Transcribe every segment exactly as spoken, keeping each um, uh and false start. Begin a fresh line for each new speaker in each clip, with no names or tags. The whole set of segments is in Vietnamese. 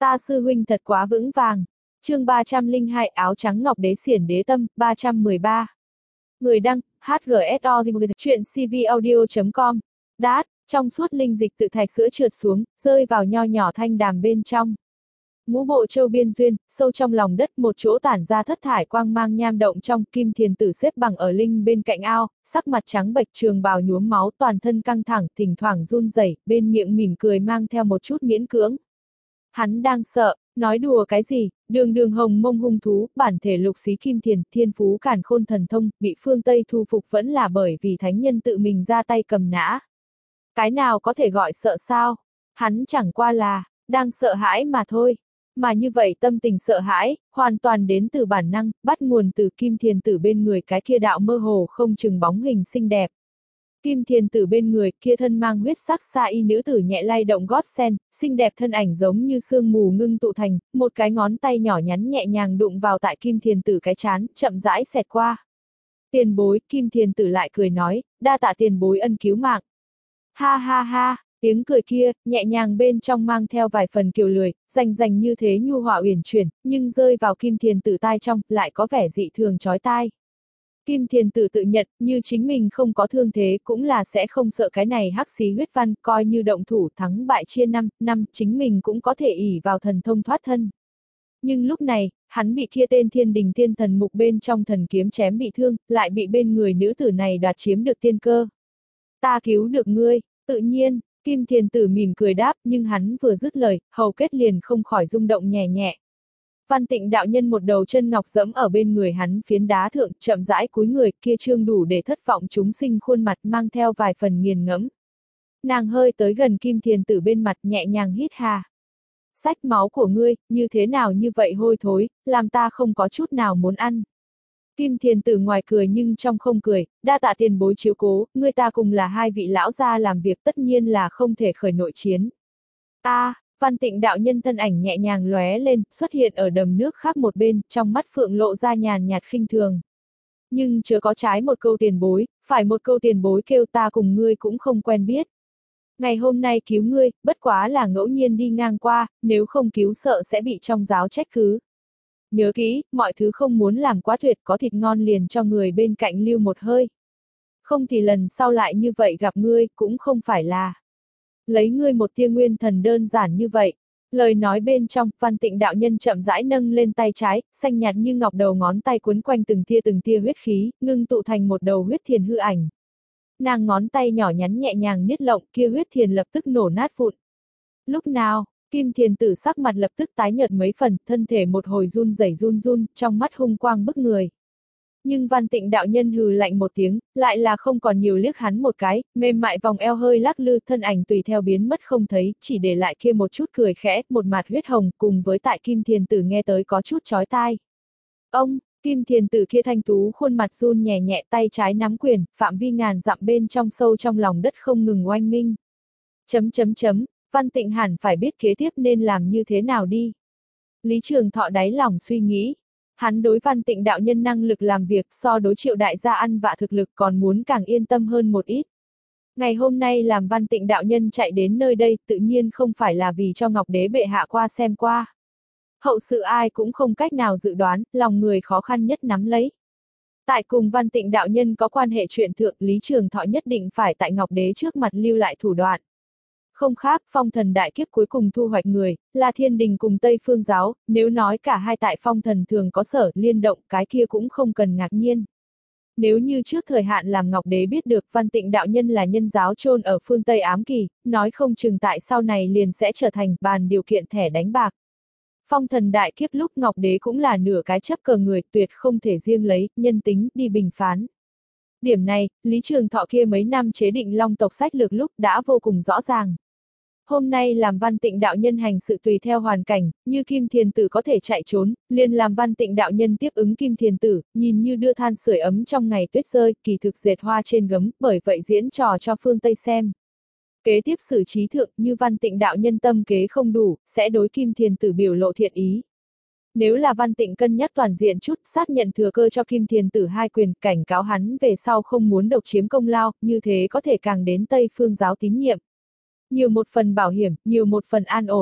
Ta sư huynh thật quá vững vàng. Chương ba trăm lẻ hai áo trắng ngọc đế xiển đế tâm, ba trăm mười ba. Người đăng, hát giê ét o chuyện cvaudio chấm com. Đát, trong suốt linh dịch tự thạch sữa trượt xuống, rơi vào nho nhỏ thanh đàm bên trong. Ngũ bộ châu biên duyên, sâu trong lòng đất một chỗ tản ra thất thải quang mang nham động trong. Kim Thiền Tử xếp bằng ở linh bên cạnh ao, sắc mặt trắng bệch, trường bào nhuốm máu, toàn thân căng thẳng, thỉnh thoảng run rẩy, bên miệng mỉm cười mang theo một chút miễn cưỡng. Hắn đang sợ, nói đùa cái gì, đường đường hồng mông hung thú, bản thể lục xí kim thiền, thiên phú càn khôn thần thông, bị phương Tây thu phục vẫn là bởi vì thánh nhân tự mình ra tay cầm nã. Cái nào có thể gọi sợ sao? Hắn chẳng qua là, đang sợ hãi mà thôi. Mà như vậy tâm tình sợ hãi, hoàn toàn đến từ bản năng, bắt nguồn từ Kim Thiền Tử bên người cái kia đạo mơ hồ không chừng bóng hình xinh đẹp. Kim Thiền Tử bên người kia thân mang huyết sắc sa y nữ tử nhẹ lay động gót sen, xinh đẹp thân ảnh giống như sương mù ngưng tụ thành, một cái ngón tay nhỏ nhắn nhẹ nhàng đụng vào tại Kim Thiền Tử cái trán, chậm rãi xẹt qua. Tiền bối, Kim Thiền Tử lại cười nói, đa tạ tiền bối ân cứu mạng. Ha ha ha, tiếng cười kia, nhẹ nhàng bên trong mang theo vài phần kiều lười, rành rành như thế nhu hòa uyển chuyển, nhưng rơi vào Kim Thiền Tử tai trong, lại có vẻ dị thường chói tai. Kim Thiền Tử tự nhận, như chính mình không có thương thế cũng là sẽ không sợ cái này hắc xí huyết văn, coi như động thủ thắng bại chia năm, năm, chính mình cũng có thể ỷ vào thần thông thoát thân. Nhưng lúc này, hắn bị kia tên Thiên Đình Tiên Thần Mục bên trong thần kiếm chém bị thương, lại bị bên người nữ tử này đoạt chiếm được tiên cơ. Ta cứu được ngươi, tự nhiên, Kim Thiền Tử mỉm cười đáp, nhưng hắn vừa dứt lời, hầu kết liền không khỏi rung động nhẹ nhẹ. Văn Tịnh đạo nhân một đầu chân ngọc dẫm ở bên người hắn phiến đá thượng, chậm rãi cúi người, kia trương đủ để thất vọng chúng sinh khuôn mặt mang theo vài phần nghiền ngẫm. Nàng hơi tới gần Kim Thiền Tử bên mặt nhẹ nhàng hít hà. Sách máu của ngươi, như thế nào như vậy hôi thối, làm ta không có chút nào muốn ăn. Kim Thiền Tử ngoài cười nhưng trong không cười, đa tạ tiền bối chiếu cố, ngươi ta cùng là hai vị lão gia làm việc tất nhiên là không thể khởi nội chiến. A, à, Văn Tịnh đạo nhân thân ảnh nhẹ nhàng lóe lên, xuất hiện ở đầm nước khác một bên, trong mắt phượng lộ ra nhàn nhạt khinh thường. Nhưng chớ có trái một câu tiền bối, phải một câu tiền bối kêu ta cùng ngươi cũng không quen biết. Ngày hôm nay cứu ngươi, bất quá là ngẫu nhiên đi ngang qua, nếu không cứu sợ sẽ bị trong giáo trách cứ. Nhớ kỹ, mọi thứ không muốn làm quá tuyệt, có thịt ngon liền cho người bên cạnh lưu một hơi. Không thì lần sau lại như vậy gặp ngươi, cũng không phải là lấy ngươi một tia nguyên thần đơn giản như vậy. Lời nói bên trong, Văn Tịnh đạo nhân chậm rãi nâng lên tay trái, xanh nhạt như ngọc đầu ngón tay quấn quanh từng tia từng tia huyết khí, ngưng tụ thành một đầu huyết thiền hư ảnh. Nàng ngón tay nhỏ nhắn nhẹ nhàng niết lộng, kia huyết thiền lập tức nổ nát vụn. Lúc nào, Kim Thiền Tử sắc mặt lập tức tái nhợt mấy phần, thân thể một hồi run rẩy run run, trong mắt hung quang bức người. Nhưng Văn Tịnh đạo nhân hừ lạnh một tiếng, lại là không còn nhiều liếc hắn một cái, mềm mại vòng eo hơi lắc lư, thân ảnh tùy theo biến mất không thấy, chỉ để lại kia một chút cười khẽ, một mặt huyết hồng, cùng với tại Kim Thiền Tử nghe tới có chút chói tai. Ông, Kim Thiền Tử kia thanh tú khuôn mặt run nhẹ nhẹ, tay trái nắm quyền, phạm vi ngàn dặm bên trong sâu trong lòng đất không ngừng oanh minh. Chấm chấm chấm, Văn Tịnh hẳn phải biết kế tiếp nên làm như thế nào đi. Lý Trường Thọ đáy lòng suy nghĩ. Hắn đối Văn Tịnh đạo nhân năng lực làm việc so đối Triệu đại gia ăn vạ thực lực còn muốn càng yên tâm hơn một ít. Ngày hôm nay làm Văn Tịnh đạo nhân chạy đến nơi đây tự nhiên không phải là vì cho Ngọc Đế bệ hạ qua xem qua. Hậu sự ai cũng không cách nào dự đoán, lòng người khó khăn nhất nắm lấy. Tại cùng Văn Tịnh đạo nhân có quan hệ chuyện thượng, Lý Trường Thọ nhất định phải tại Ngọc Đế trước mặt lưu lại thủ đoạn. Không khác, phong thần đại kiếp cuối cùng thu hoạch người, là Thiên Đình cùng Tây Phương giáo, nếu nói cả hai tại phong thần thường có sở liên động, cái kia cũng không cần ngạc nhiên. Nếu như trước thời hạn làm Ngọc Đế biết được Văn Tịnh đạo nhân là nhân giáo chôn ở phương Tây ám kỳ, nói không chừng tại sau này liền sẽ trở thành bàn điều kiện thẻ đánh bạc. Phong thần đại kiếp lúc Ngọc Đế cũng là nửa cái chấp cờ người, tuyệt không thể riêng lấy nhân tính đi bình phán. Điểm này, Lý Trường Thọ kia mấy năm chế định Long tộc sách lược lúc đã vô cùng rõ ràng. Hôm nay làm Văn Tịnh đạo nhân hành sự tùy theo hoàn cảnh, như Kim Thiền Tử có thể chạy trốn, liền làm Văn Tịnh đạo nhân tiếp ứng Kim Thiền Tử, nhìn như đưa than sưởi ấm trong ngày tuyết rơi, kỳ thực dệt hoa trên gấm, bởi vậy diễn trò cho phương Tây xem. Kế tiếp xử trí thượng, như Văn Tịnh đạo nhân tâm kế không đủ, sẽ đối Kim Thiền Tử biểu lộ thiện ý. Nếu là Văn Tịnh cân nhắc toàn diện chút, xác nhận thừa cơ cho Kim Thiền Tử hai quyền, cảnh cáo hắn về sau không muốn độc chiếm công lao, như thế có thể càng đến Tây Phương giáo tín nhiệm. Nhiều một phần bảo hiểm, nhiều một phần an ổn.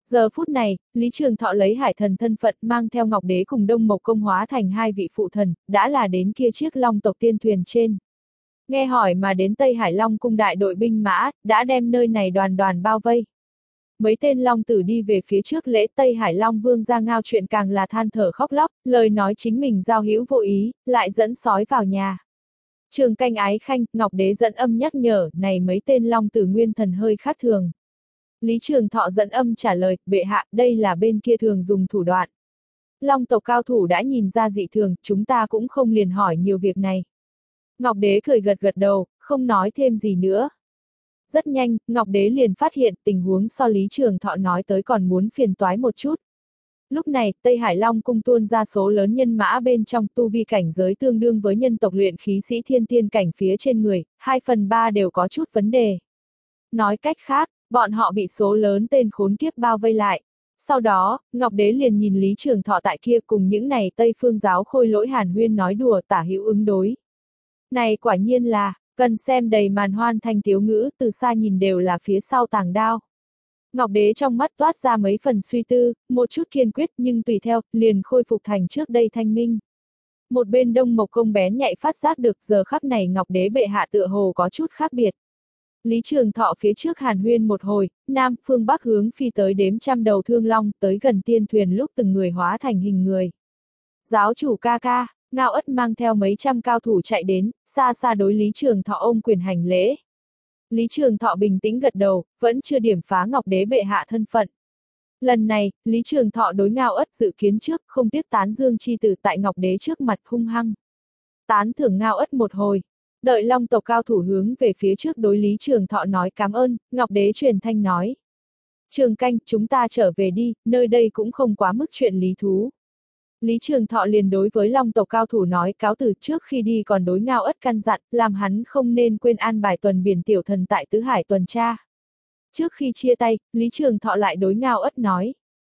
Giờ phút này, Lý Trường Thọ lấy hải thần thân phận mang theo Ngọc Đế cùng Đông Mộc Công hóa thành hai vị phụ thần, đã là đến kia chiếc Long tộc tiên thuyền trên. Nghe hỏi mà đến Tây Hải Long cung đại đội binh mã, đã đem nơi này đoàn đoàn bao vây. Mấy tên Long tử đi về phía trước lễ Tây Hải Long Vương ra ngao chuyện càng là than thở khóc lóc, lời nói chính mình giao hữu vô ý, lại dẫn sói vào nhà. Trường Canh ái khanh, Ngọc Đế dẫn âm nhắc nhở, này mấy tên Long tử nguyên thần hơi khác thường. Lý Trường Thọ dẫn âm trả lời, bệ hạ, đây là bên kia thường dùng thủ đoạn. Long tộc cao thủ đã nhìn ra dị thường, chúng ta cũng không liền hỏi nhiều việc này. Ngọc Đế cười gật gật đầu, không nói thêm gì nữa. Rất nhanh, Ngọc Đế liền phát hiện tình huống so Lý Trường Thọ nói tới còn muốn phiền toái một chút. Lúc này, Tây Hải Long cung tuôn ra số lớn nhân mã bên trong tu vi cảnh giới tương đương với nhân tộc luyện khí sĩ thiên tiên cảnh phía trên người, hai phần ba đều có chút vấn đề. Nói cách khác, bọn họ bị số lớn tên khốn kiếp bao vây lại. Sau đó, Ngọc Đế liền nhìn Lý Trường Thọ tại kia cùng những này Tây Phương giáo khôi lỗi hàn huyên nói đùa tả hữu ứng đối. Này quả nhiên là, cần xem đầy màn hoan thanh tiếu ngữ, từ xa nhìn đều là phía sau tàng đao. Ngọc Đế trong mắt toát ra mấy phần suy tư, một chút kiên quyết nhưng tùy theo, liền khôi phục thành trước đây thanh minh. Một bên Đông Mộc Công bén nhạy phát giác được giờ khắc này Ngọc Đế bệ hạ tựa hồ có chút khác biệt. Lý Trường Thọ phía trước hàn huyên một hồi, Nam, Phương Bắc hướng phi tới đếm trăm đầu thương long, tới gần tiên thuyền lúc từng người hóa thành hình người. Giáo chủ ca ca, Ngao Ất mang theo mấy trăm cao thủ chạy đến, xa xa đối Lý Trường Thọ ôm quyền hành lễ. Lý Trường Thọ bình tĩnh gật đầu, vẫn chưa điểm phá Ngọc Đế bệ hạ thân phận. Lần này, Lý Trường Thọ đối Ngao Ất dự kiến trước, không tiếc tán dương chi tử tại Ngọc Đế trước mặt hung hăng. Tán thưởng Ngao Ất một hồi. Đợi Long tộc cao thủ hướng về phía trước đối Lý Trường Thọ nói cảm ơn, Ngọc Đế truyền thanh nói. Trường Canh, chúng ta trở về đi, nơi đây cũng không quá mức chuyện lý thú. Lý Trường Thọ liền đối với Long tộc cao thủ nói cáo từ trước khi đi còn đối Ngao Ất căn dặn, làm hắn không nên quên an bài tuần biển tiểu thần tại Tứ Hải tuần tra. Trước khi chia tay, Lý Trường Thọ lại đối Ngao Ất nói.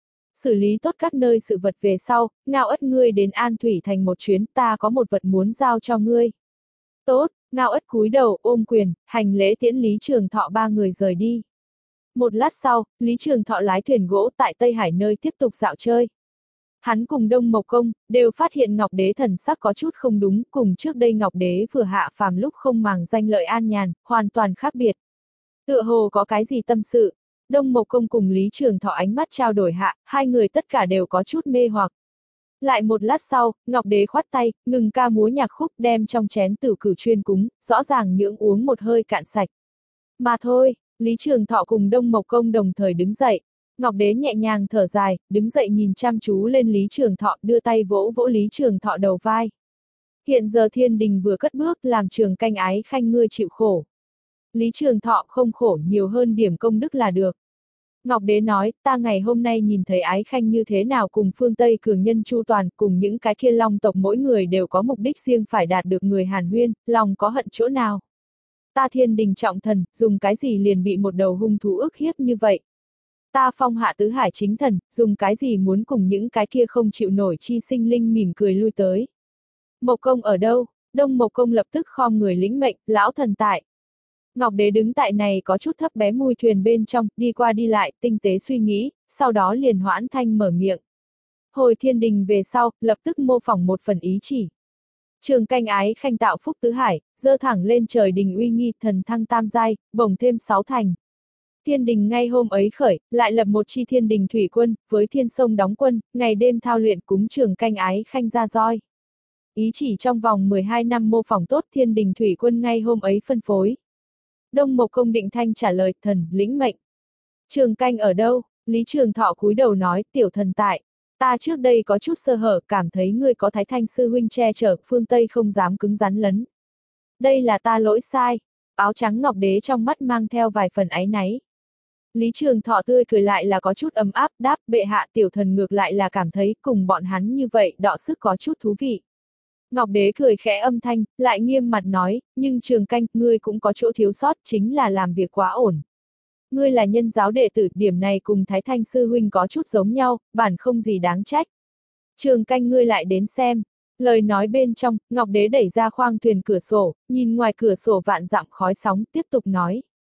Xử lý tốt các nơi sự vật về sau, Ngao Ất ngươi đến An Thủy thành một chuyến, ta có một vật muốn giao cho ngươi. Tốt, Ngao Ất cúi đầu ôm quyền, hành lễ tiễn Lý Trường Thọ ba người rời đi. Một lát sau, Lý Trường Thọ lái thuyền gỗ tại Tây Hải nơi tiếp tục dạo chơi. Hắn cùng Đông Mộc Công, đều phát hiện Ngọc Đế thần sắc có chút không đúng, cùng trước đây Ngọc Đế vừa hạ phàm lúc không màng danh lợi an nhàn, hoàn toàn khác biệt. Tựa hồ có cái gì tâm sự, Đông Mộc Công cùng Lý Trường Thọ ánh mắt trao đổi hạ, hai người tất cả đều có chút mê hoặc. Lại một lát sau, Ngọc Đế khoát tay, ngừng ca múa nhạc khúc đem trong chén tử cửu chuyên cúng, rõ ràng nhưỡng uống một hơi cạn sạch. Mà thôi, Lý Trường Thọ cùng Đông Mộc Công đồng thời đứng dậy. Ngọc Đế nhẹ nhàng thở dài, đứng dậy nhìn chăm chú lên Lý Trường Thọ, đưa tay vỗ vỗ Lý Trường Thọ đầu vai. Hiện giờ thiên đình vừa cất bước, làm Trường Canh ái khanh ngươi chịu khổ. Lý Trường Thọ không khổ, nhiều hơn điểm công đức là được. Ngọc Đế nói, ta ngày hôm nay nhìn thấy ái khanh như thế nào cùng phương Tây cường nhân chu toàn, cùng những cái kia Long tộc mỗi người đều có mục đích riêng phải đạt được người hàn huyên, lòng có hận chỗ nào. Ta thiên đình trọng thần, dùng cái gì liền bị một đầu hung thú ức hiếp như vậy. Ta phong hạ tứ hải chính thần, dùng cái gì muốn cùng những cái kia không chịu nổi chi sinh linh mỉm cười lui tới. Mộc Công ở đâu? Đông Mộc Công lập tức khom người lĩnh mệnh, lão thần tại. Ngọc Đế đứng tại này có chút thấp bé mui thuyền bên trong, đi qua đi lại, tinh tế suy nghĩ, sau đó liền hoãn thanh mở miệng. Hồi thiên đình về sau, lập tức mô phỏng một phần ý chỉ. Trường Canh ái khanh tạo phúc tứ hải, dơ thẳng lên trời đình uy nghi thần thăng tam giai, bổng thêm sáu thành. Thiên đình ngay hôm ấy khởi, lại lập một chi thiên đình thủy quân, với thiên sông đóng quân, ngày đêm thao luyện cúng Trường Canh ái khanh ra roi. Ý chỉ trong vòng mười hai năm mô phỏng tốt thiên đình thủy quân ngay hôm ấy phân phối. Đông Mộc Công định thanh trả lời, thần, lĩnh mệnh. Trường Canh ở đâu? Lý Trường Thọ cúi đầu nói, tiểu thần tại. Ta trước đây có chút sơ hở, cảm thấy ngươi có Thái Thanh sư huynh che chở, phương Tây không dám cứng rắn lấn. Đây là ta lỗi sai. Áo trắng Ngọc Đế trong mắt mang theo vài phần áy náy. Lý Trường Thọ tươi cười lại là có chút ấm áp, đáp, bệ hạ tiểu thần ngược lại là cảm thấy cùng bọn hắn như vậy đọ sức có chút thú vị. Ngọc Đế cười khẽ âm thanh, lại nghiêm mặt nói, nhưng Trường Canh, ngươi cũng có chỗ thiếu sót, chính là làm việc quá ổn. Ngươi là nhân giáo đệ tử, điểm này cùng Thái Thanh sư huynh có chút giống nhau, bản không gì đáng trách. Trường Canh ngươi lại đến xem. Lời nói bên trong, Ngọc Đế đẩy ra khoang thuyền cửa sổ, nhìn ngoài cửa sổ vạn dặm khói sóng, tiếp tục nói.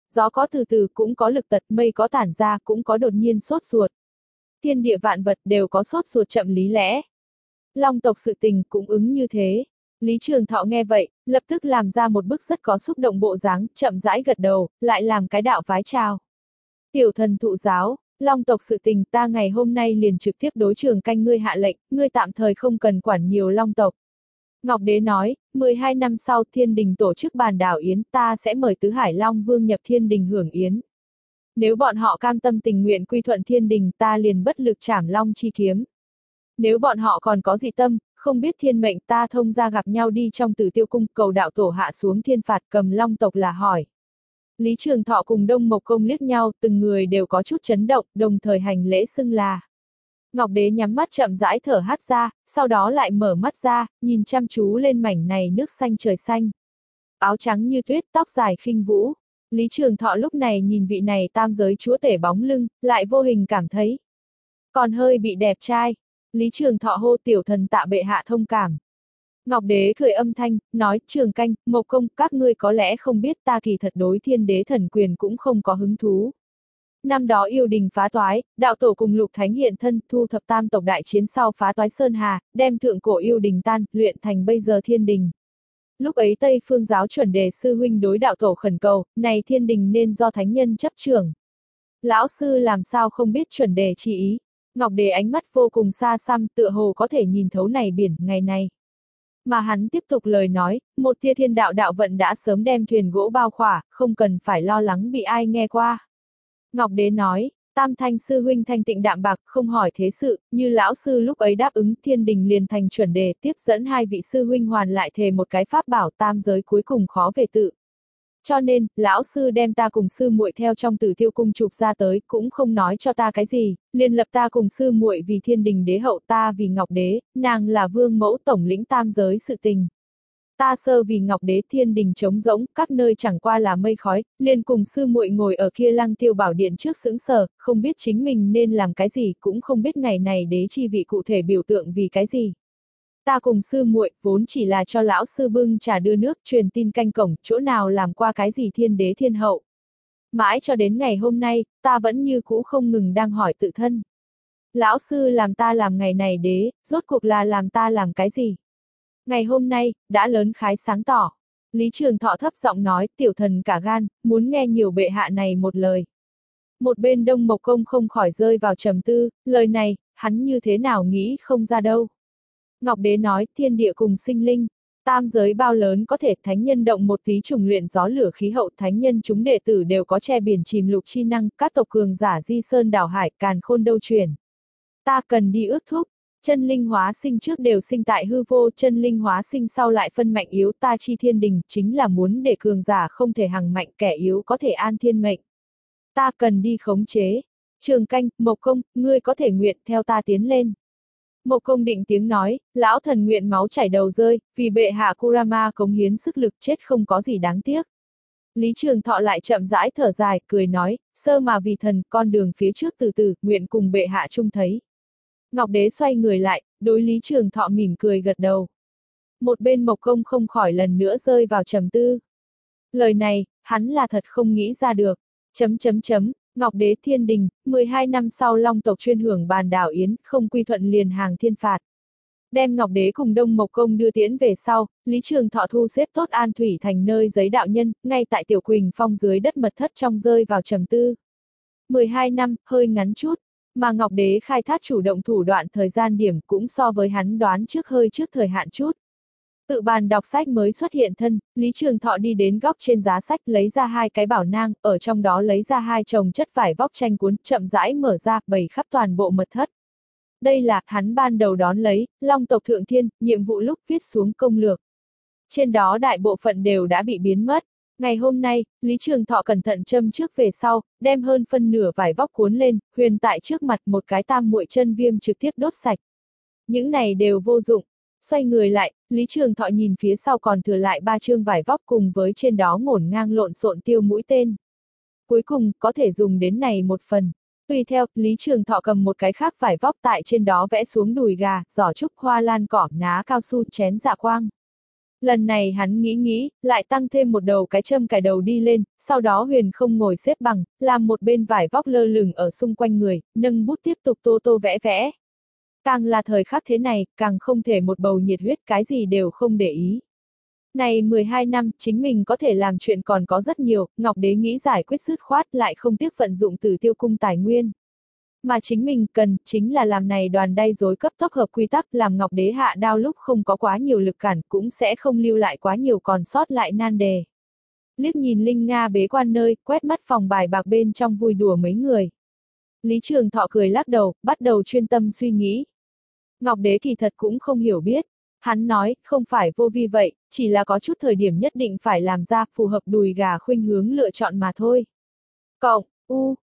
Gió có từ từ cũng có lực tật, mây có tản ra cũng có đột nhiên sốt ruột. Thiên địa vạn vật đều có sốt ruột chậm lý lẽ. Long tộc sự tình cũng ứng như thế. Lý Trường Thọ nghe vậy, lập tức làm ra một bức rất có xúc động bộ dáng, chậm rãi gật đầu, lại làm cái đạo vái chào. Tiểu thần thụ giáo, Long tộc sự tình ta ngày hôm nay liền trực tiếp đối Trường Canh ngươi hạ lệnh, ngươi tạm thời không cần quản nhiều Long tộc. Ngọc Đế nói, mười hai năm sau thiên đình tổ chức bàn đảo yến, ta sẽ mời Tứ Hải Long Vương nhập thiên đình hưởng yến. Nếu bọn họ cam tâm tình nguyện quy thuận thiên đình, ta liền bất lực trảm long chi kiếm. Nếu bọn họ còn có dị tâm, không biết thiên mệnh, ta thông ra gặp nhau đi trong Tử Tiêu cung, cầu đạo tổ hạ xuống thiên phạt, cầm Long tộc là hỏi. Lý Trường Thọ cùng Đông Mộc Công liếc nhau, từng người đều có chút chấn động, đồng thời hành lễ xưng là. Ngọc Đế nhắm mắt chậm rãi thở hắt ra, sau đó lại mở mắt ra, nhìn chăm chú lên mảnh này nước xanh trời xanh. Áo trắng như tuyết, tóc dài khinh vũ. Lý Trường Thọ lúc này nhìn vị này tam giới chúa tể bóng lưng, lại vô hình cảm thấy. Còn hơi bị đẹp trai. Lý Trường Thọ hô tiểu thần tạ bệ hạ thông cảm. Ngọc Đế cười âm thanh, nói, Trường Canh, Mộc Công, các ngươi có lẽ không biết ta kỳ thật đối thiên đế thần quyền cũng không có hứng thú. Năm đó yêu đình phá toái, đạo tổ cùng lục thánh hiện thân, thu thập tam tộc đại chiến sau phá toái Sơn Hà, đem thượng cổ yêu đình tan, luyện thành bây giờ thiên đình. Lúc ấy Tây Phương giáo chuẩn đề sư huynh đối đạo tổ khẩn cầu, này thiên đình nên do thánh nhân chấp trưởng. Lão sư làm sao không biết chuẩn đề chỉ ý. Ngọc Đế ánh mắt vô cùng xa xăm, tựa hồ có thể nhìn thấu này biển, ngày này. Mà hắn tiếp tục lời nói, một tia thiên đạo đạo vận đã sớm đem thuyền gỗ bao khỏa, không cần phải lo lắng bị ai nghe qua. Ngọc Đế nói, tam thanh sư huynh thanh tịnh đạm bạc, không hỏi thế sự, như lão sư lúc ấy đáp ứng, thiên đình liền thành chuẩn đề, tiếp dẫn hai vị sư huynh hoàn lại thề một cái pháp bảo, tam giới cuối cùng khó về tự. Cho nên, lão sư đem ta cùng sư muội theo trong Tử Tiêu cung chụp ra tới, cũng không nói cho ta cái gì, liền lập ta cùng sư muội vì thiên đình đế hậu, ta vì Ngọc Đế, nàng là vương mẫu tổng lĩnh tam giới sự tình. Ta sơ vì Ngọc Đế, thiên đình trống rỗng, các nơi chẳng qua là mây khói, liền cùng sư muội ngồi ở kia Lăng Tiêu Bảo Điện trước sững sờ, không biết chính mình nên làm cái gì, cũng không biết ngày này đế chi vị cụ thể biểu tượng vì cái gì. Ta cùng sư muội vốn chỉ là cho lão sư bưng trà đưa nước, truyền tin canh cổng, chỗ nào làm qua cái gì thiên đế thiên hậu. Mãi cho đến ngày hôm nay, ta vẫn như cũ không ngừng đang hỏi tự thân. Lão sư làm ta làm ngày này đế, rốt cuộc là làm ta làm cái gì? Ngày hôm nay, đã lớn khái sáng tỏ. Lý Trường Thọ thấp giọng nói, tiểu thần cả gan, muốn nghe nhiều bệ hạ này một lời. Một bên Đông Mộc Công không khỏi rơi vào trầm tư, lời này, hắn như thế nào nghĩ không ra đâu. Ngọc Đế nói, thiên địa cùng sinh linh, tam giới bao lớn có thể thánh nhân động một tí trùng luyện gió lửa khí hậu, thánh nhân chúng đệ tử đều có che biển chìm lục chi năng, các tộc cường giả di sơn đảo hải, càn khôn đâu chuyển. Ta cần đi ước thúc, chân linh hóa sinh trước đều sinh tại hư vô, chân linh hóa sinh sau lại phân mạnh yếu, ta chi thiên đình, chính là muốn để cường giả không thể hằng mạnh, kẻ yếu có thể an thiên mệnh. Ta cần đi khống chế. Trường Canh, Mộc Công, ngươi có thể nguyện theo ta tiến lên. Mộc Công định tiếng nói, lão thần nguyện máu chảy đầu rơi, vì bệ hạ Kurama cống hiến sức lực, chết không có gì đáng tiếc. Lý Trường Thọ lại chậm rãi thở dài, cười nói, sơ mà vì thần, con đường phía trước từ từ, nguyện cùng bệ hạ chung thấy. Ngọc Đế xoay người lại, đối Lý Trường Thọ mỉm cười gật đầu. Một bên Mộc Công không khỏi lần nữa rơi vào trầm tư. Lời này, hắn là thật không nghĩ ra được. Chấm chấm chấm, Ngọc Đế thiên đình, mười hai năm sau Long tộc chuyên hưởng bàn đảo yến, không quy thuận liền hàng thiên phạt. Đem Ngọc Đế cùng Đông Mộc Công đưa tiễn về sau, Lý Trường Thọ thu xếp tốt An Thủy thành nơi giấy đạo nhân, ngay tại Tiểu Quỳnh Phong dưới đất mật thất trong rơi vào trầm tư. mười hai năm, hơi ngắn chút, mà Ngọc Đế khai thác chủ động thủ đoạn thời gian điểm cũng so với hắn đoán trước hơi trước thời hạn chút. Tự bàn đọc sách mới xuất hiện thân, Lý Trường Thọ đi đến góc trên giá sách lấy ra hai cái bảo nang, ở trong đó lấy ra hai chồng chất vải vóc tranh cuốn, chậm rãi mở ra, bày khắp toàn bộ mật thất. Đây là, hắn ban đầu đón lấy, Long tộc thượng thiên, nhiệm vụ lúc viết xuống công lược. Trên đó đại bộ phận đều đã bị biến mất. Ngày hôm nay, Lý Trường Thọ cẩn thận châm trước về sau, đem hơn phân nửa vải vóc cuốn lên, huyền tại trước mặt một cái tam muội chân viêm trực tiếp đốt sạch. Những này đều vô dụng. Xoay người lại, Lý Trường Thọ nhìn phía sau còn thừa lại ba chương vải vóc cùng với trên đó ngổn ngang lộn xộn tiêu mũi tên. Cuối cùng, có thể dùng đến này một phần. Tùy theo, Lý Trường Thọ cầm một cái khác vải vóc tại trên đó vẽ xuống đùi gà, giỏ trúc, hoa lan cỏ, ná cao su, chén dạ quang. Lần này hắn nghĩ nghĩ, lại tăng thêm một đầu cái châm cài đầu đi lên, sau đó Huyền không ngồi xếp bằng, làm một bên vải vóc lơ lửng ở xung quanh người, nâng bút tiếp tục tô tô vẽ vẽ. Càng là thời khắc thế này, càng không thể một bầu nhiệt huyết cái gì đều không để ý. Này mười hai năm, chính mình có thể làm chuyện còn có rất nhiều, Ngọc Đế nghĩ giải quyết dứt khoát lại không tiếc vận dụng Tử Tiêu cung tài nguyên. Mà chính mình cần, chính là làm này đoàn đay rối cấp tốc hợp quy tắc, làm Ngọc Đế hạ đao lúc không có quá nhiều lực cản, cũng sẽ không lưu lại quá nhiều còn sót lại nan đề. Liếc nhìn Linh Nga bế quan nơi, quét mắt phòng bài bạc bên trong vui đùa mấy người. Lý Trường Thọ cười lắc đầu, bắt đầu chuyên tâm suy nghĩ. Ngọc Đế kỳ thật cũng không hiểu biết. Hắn nói, không phải vô vi vậy, chỉ là có chút thời điểm nhất định phải làm ra, phù hợp đùi gà khuynh hướng lựa chọn mà thôi. Cộng, u,